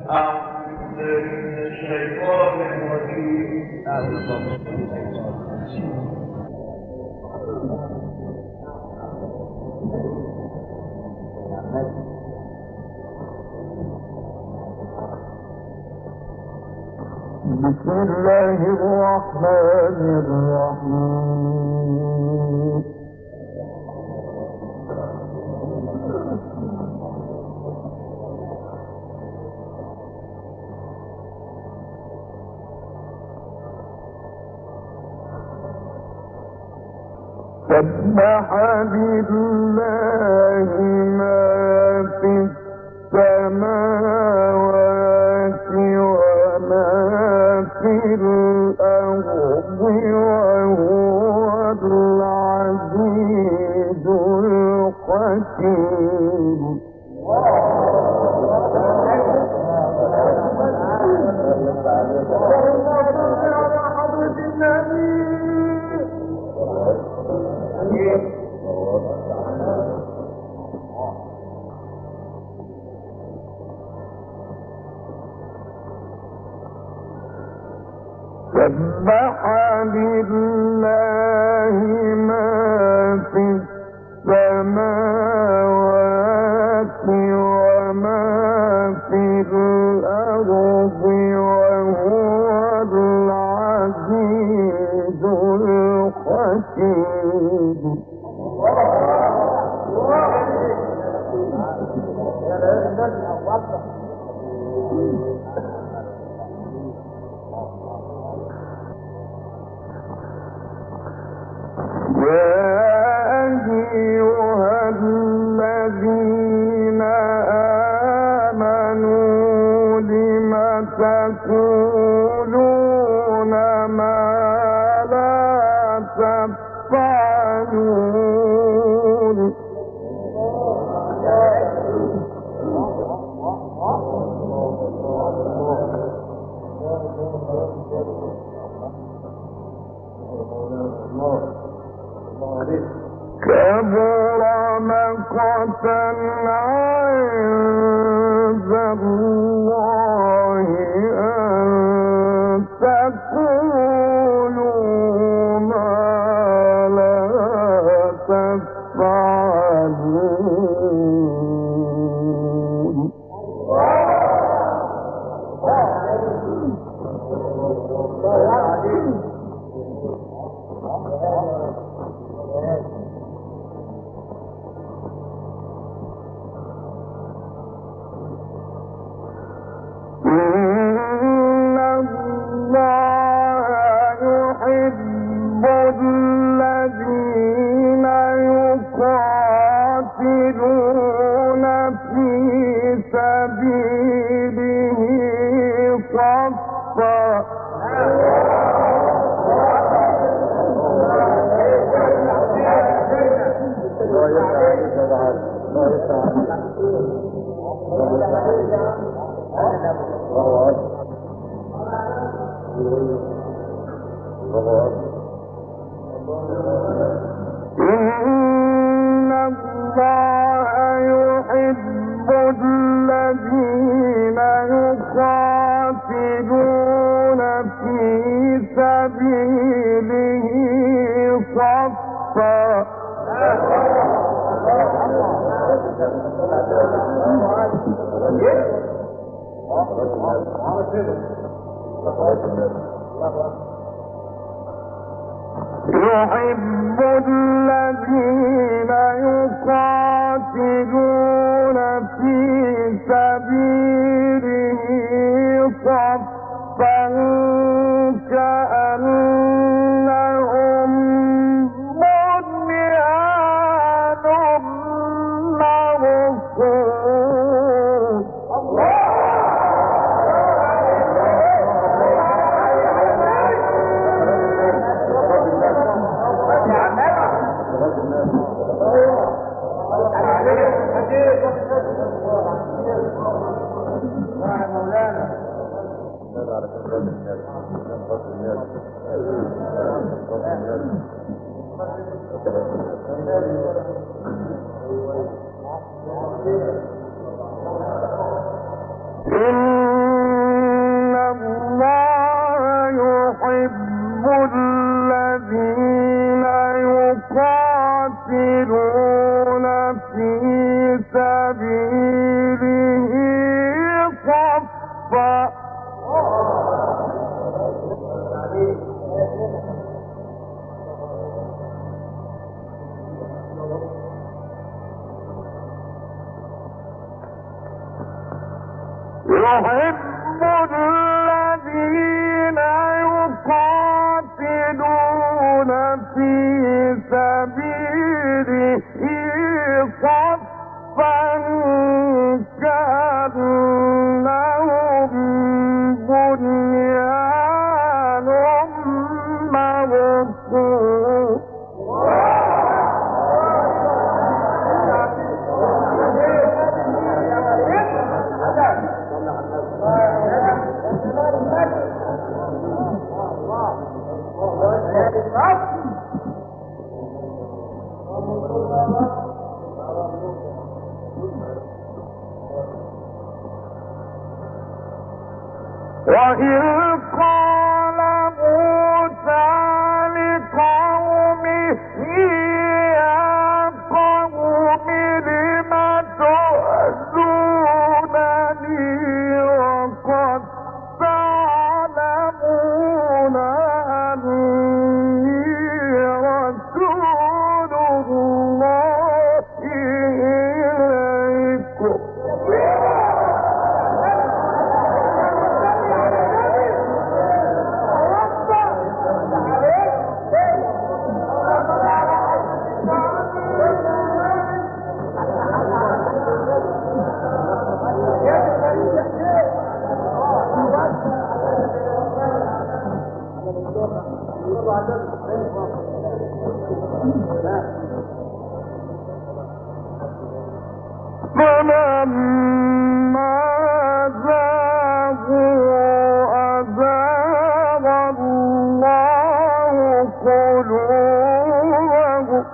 بسم الله الرحمن الرحيم. سبح لله ما في السماوات وما في الأرض وهو العزيز الحكيم. سبح لله ما في السماوات وما في الأرض وهو العزيز الحكيم. يا أيها الذين آمنوا لم تقولون ما لا تفعلون. كبر مقتا عند الله أن تقولوا ما لا تفعلون. إن الله يحب الذين يقاتلون في سبيله صفا. إن الله يحب الذين يقاتلون في سبيله صفا. يحب الذين يقاتلون في سبيله صفا كأنهم بنيان مرصوص. إن سبيله صفا يحب الذين يقاتلون في سبيله صفا كأنهم بنيان مرصوص وإذ قال موسى لقومه يا قوم لم تؤذونني وقد تعلمون أني رسول الله إليكم فلما زاغوا أزاغ الله قلوبهم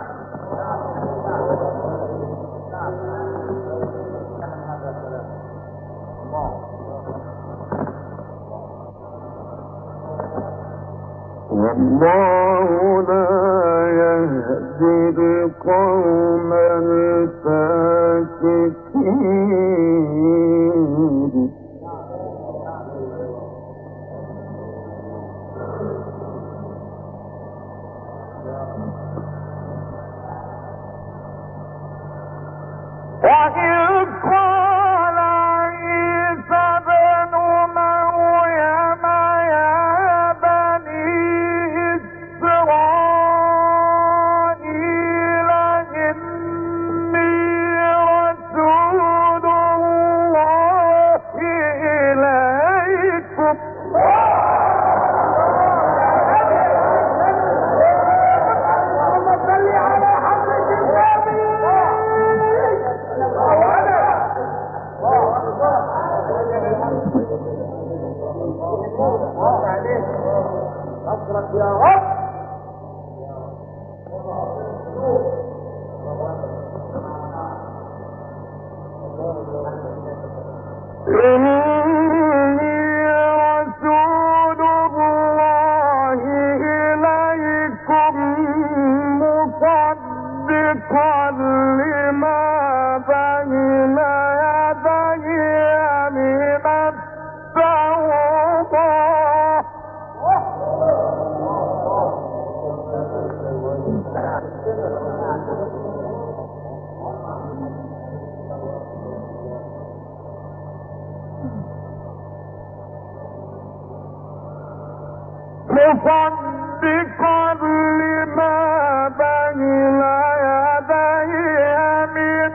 والله لا يهدي القوم الفاسقين وإذ قال عيسى ابن مريم يا بني إسرائيل إني رسول الله إليكم يا رب إني رسول الله إليكم مصدقا لما بين يدي من التوراة مصدقا لما بين يدي من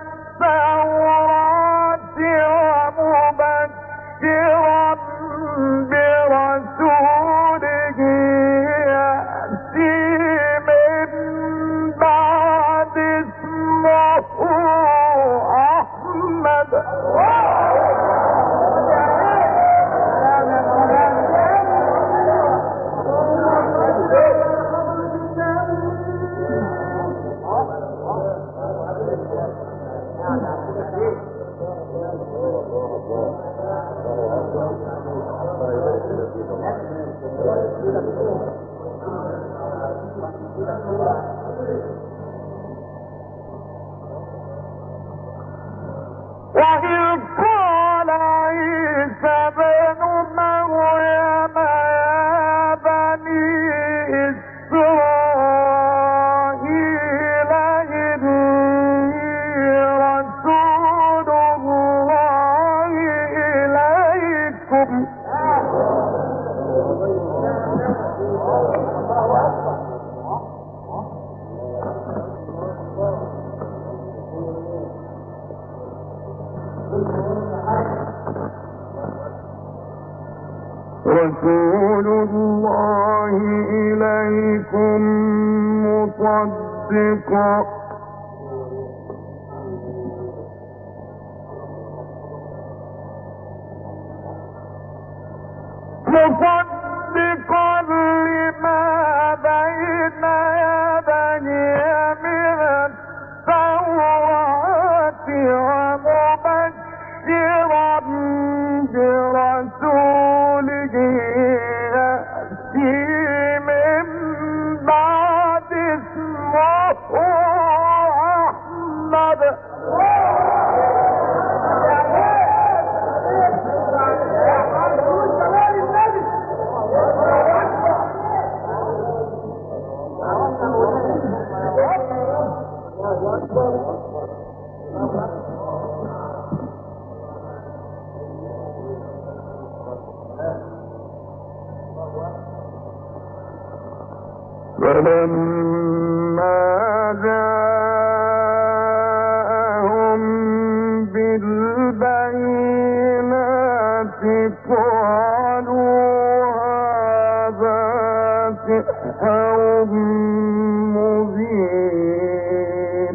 التوراة ومبشرا برسول يأتي من بعد اسمه أحمد عليكم رسول الله إليكم مصدقا لما بين يديه من التوراة ومبشرا برسول يأتي من بعد اسمه أحمد فلما جاءهم بالبينات قالوا هذا سحر مبين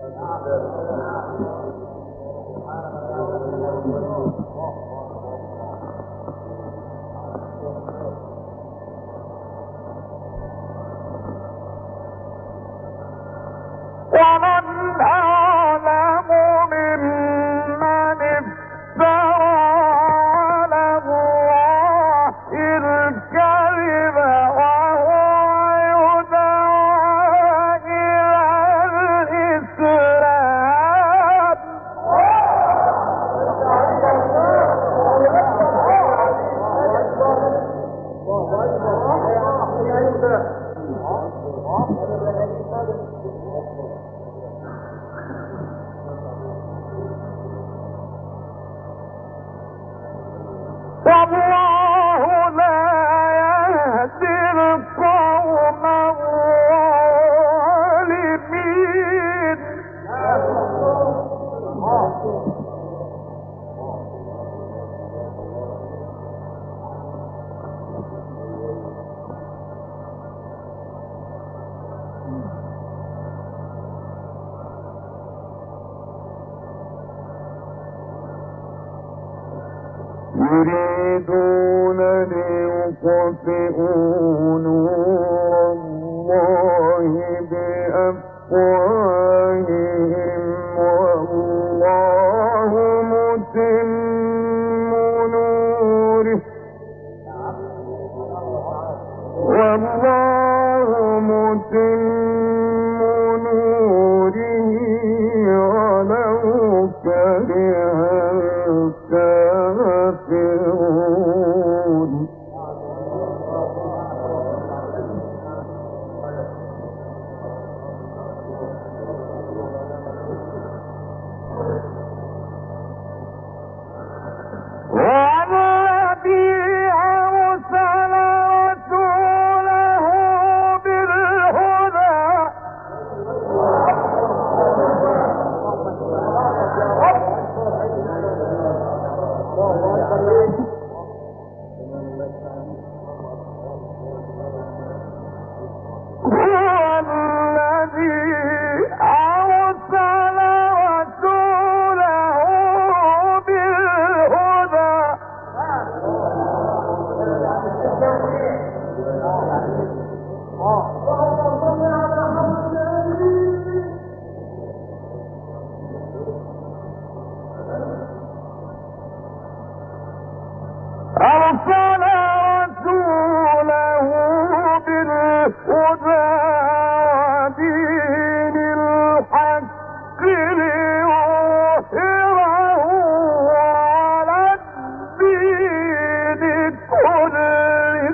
ومن أعلم ممن افترى على الله الكذب وهو يدعى إلى الإسلام والله لا يهدي القوم الظالمين يريدون ليطفئوا نور الله بأفواههم والله متم نوره ولو كره الكافرون والذي أرسل رسوله بالهدى ودين الحق ليظهره على الدين كله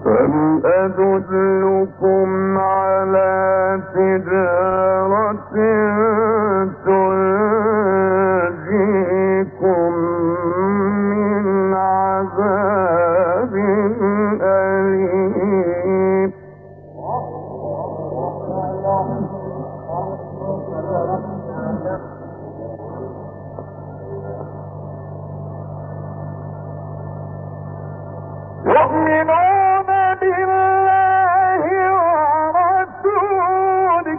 هل أدلكم على تجارة تنجيكم من عذاب أليم يؤمنون بالله ورسوله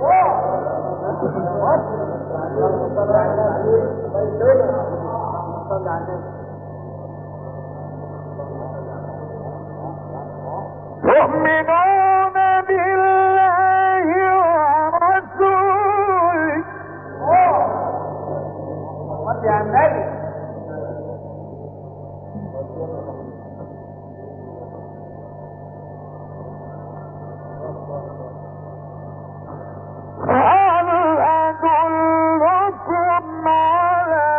يؤمنون بالله ورسوله هل أدلكم على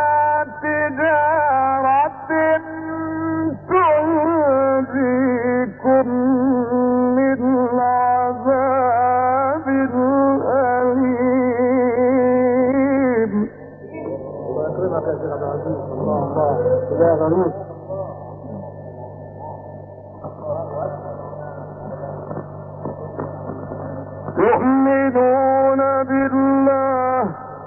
تجارة تنجيكم من عذاب أليم الله يكرمك يا شيخ عبد العزيز. الله يا غنوش. يؤمنون بالله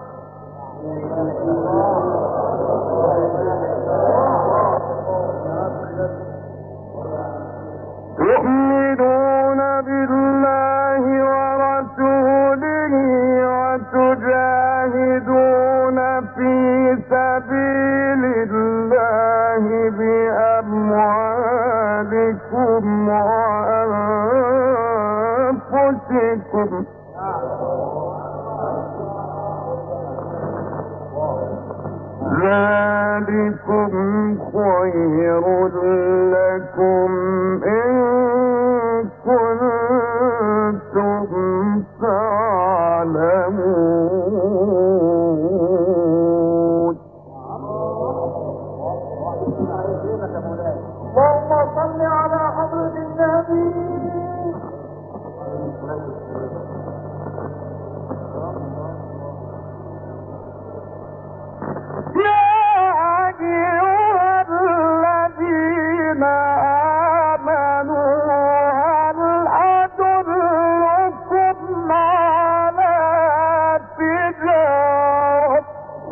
يؤمنون بالله ورسوله وتجاهدون في سبيل الله بأموالكم وأنفسكم ذلكم خير لكم إن كنتم تعلمون اللهم صل على حضرة النبي. يا أيها الذين آمنوا هل أدلكم على تجارة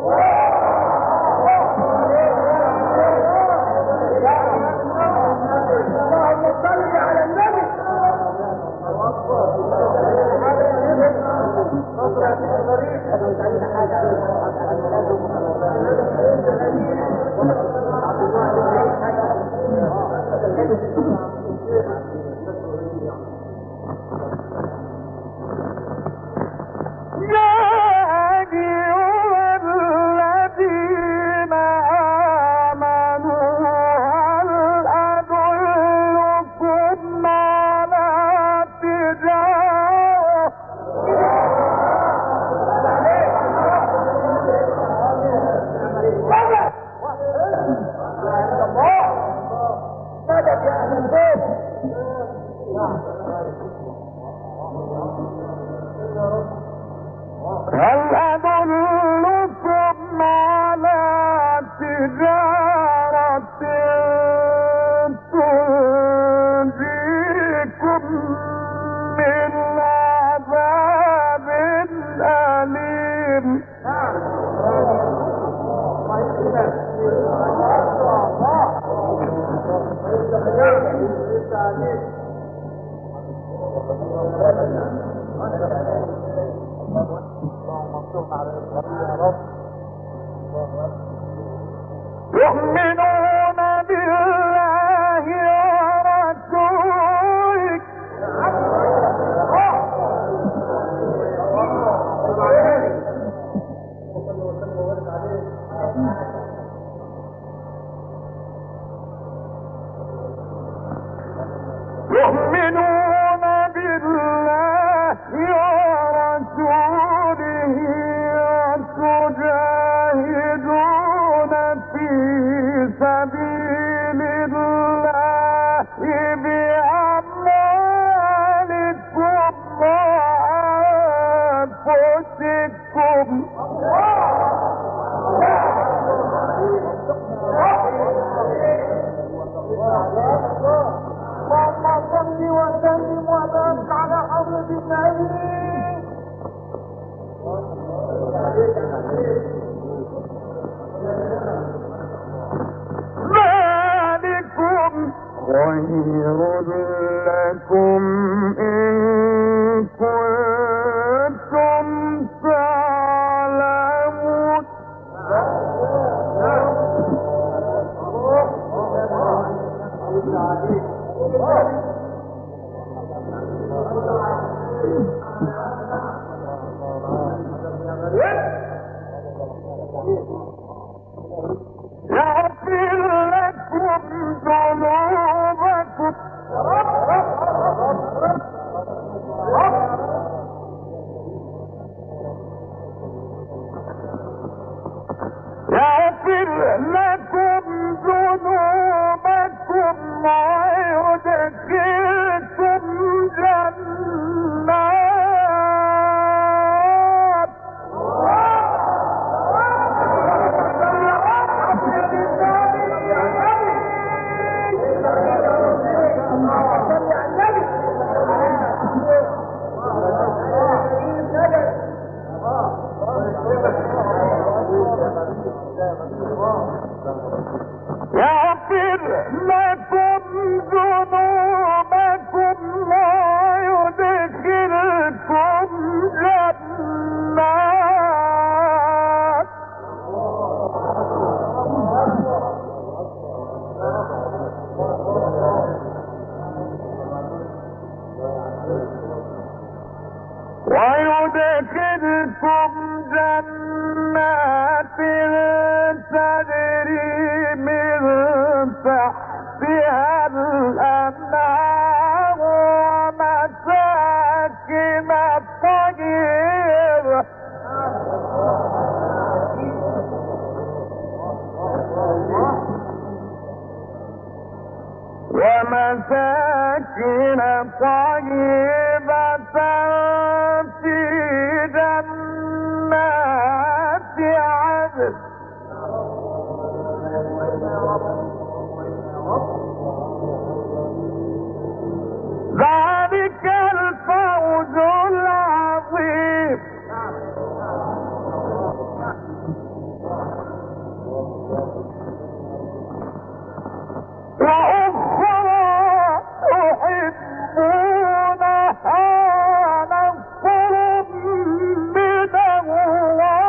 اللهم صل على النبي. يا أيها الذين آمنوا هل أدلكم على تجارة مدد يا أهل البيت. هل أدلكم على تجارة تنجيكم من عذاب أليم يؤمنون بالله ورسوله يؤمنون بالله ورسوله وتجاهدون في سبيل الله بأموالكم خير لكم إن كنتم تعلمون يغفر لكم ذنوبكم ويدخلكم جنات يغفر لكم ذنوبكم ويدخلكم جنات تجري من تحتها الأنهار ومساكن طيبة في جنات عدن ذلك الفوز العظيم وأخرى تحبونها نصر من الله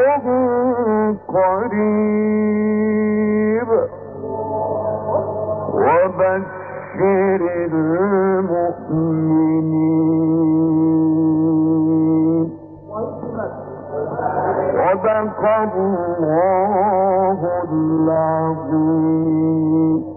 قريب وبشر المؤمنين صدق الله العظيم.